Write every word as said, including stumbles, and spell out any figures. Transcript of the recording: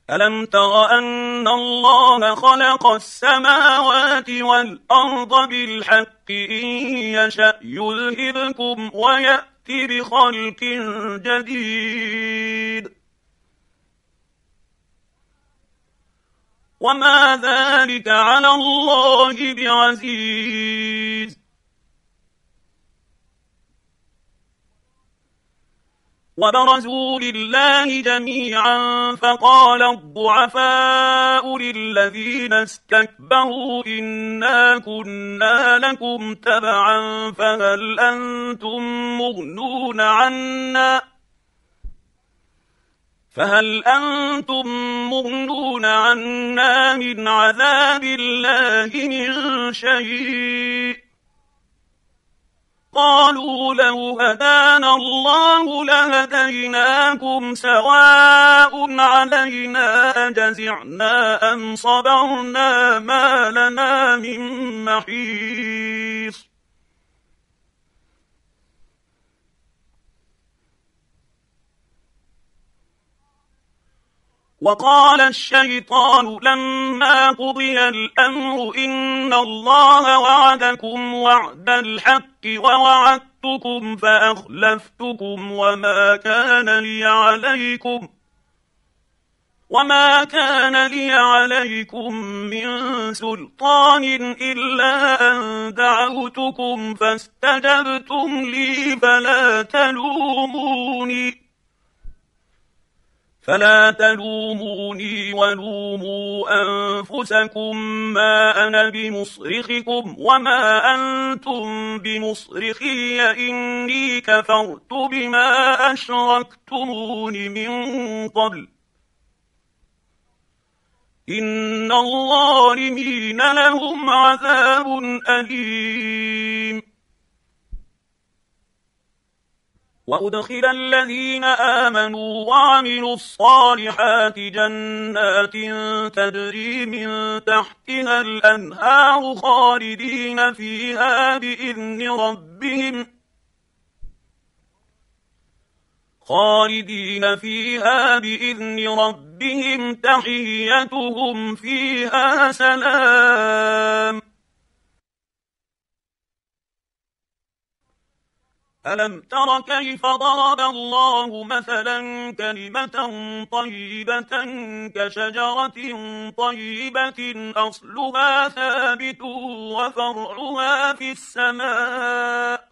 ألم تر أن الله خلق السماوات والأرض بالحق إن يشأ يذهبكم ويأت بخلق جديد وما ذلك على الله بعزيز. وبرزوا لله جميعا فقال الضعفاء للذين استكبروا إنا كنا لكم تبعا فهل أنتم مغنون عنا فهل أنتم مغنون عنا من عذاب الله من شيء قالوا لو هدانا الله لهديناكم سواء علينا أجزعنا أم صبرنا ما لنا من محيص. وقال الشيطان لما قضي الأمر إن الله وعدكم وعد الحق ووعدتكم فأخلفتكم وما كان لي عليكم وما كان لي عليكم من سلطان إلا أن دعوتكم فاستجبتم لي فلا تلوموني فلا تلوموني ولوموا أنفسكم ما أنا بمصرخكم وما أنتم بمصرخي إني كفرت بما أشركتمون من قبل إن الظالمين لهم عذاب أليم. وأدخل الذين آمنوا وعملوا الصالحات جنات تجري من تحتها الأنهار خالدين فيها بإذن ربهم خالدين فيها بإذن ربهم تحيتهم فيها سلام. ألم تر كيف ضرب الله مثلا كلمة طيبة كشجرة طيبة أصلها ثابت وفرعها في السماء